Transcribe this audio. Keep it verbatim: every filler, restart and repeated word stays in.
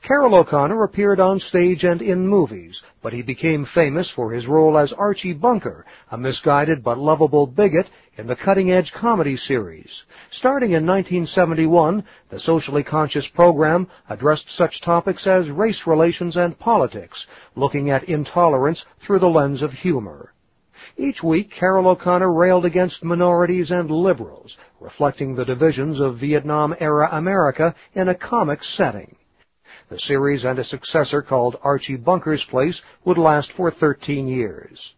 Carroll O'Connor appeared on stage and in movies, but he became famous for his role as Archie Bunker, a misguided but lovable bigot in the Cutting Edge comedy series. Starting in nineteen seventy-one, the socially conscious program addressed such topics as race relations and politics, looking at intolerance through the lens of humor. Each week, Carroll O'Connor railed against minorities and liberals, reflecting the divisions of Vietnam-era America in a comic setting. The series and a successor called Archie Bunker's Place would last for thirteen years.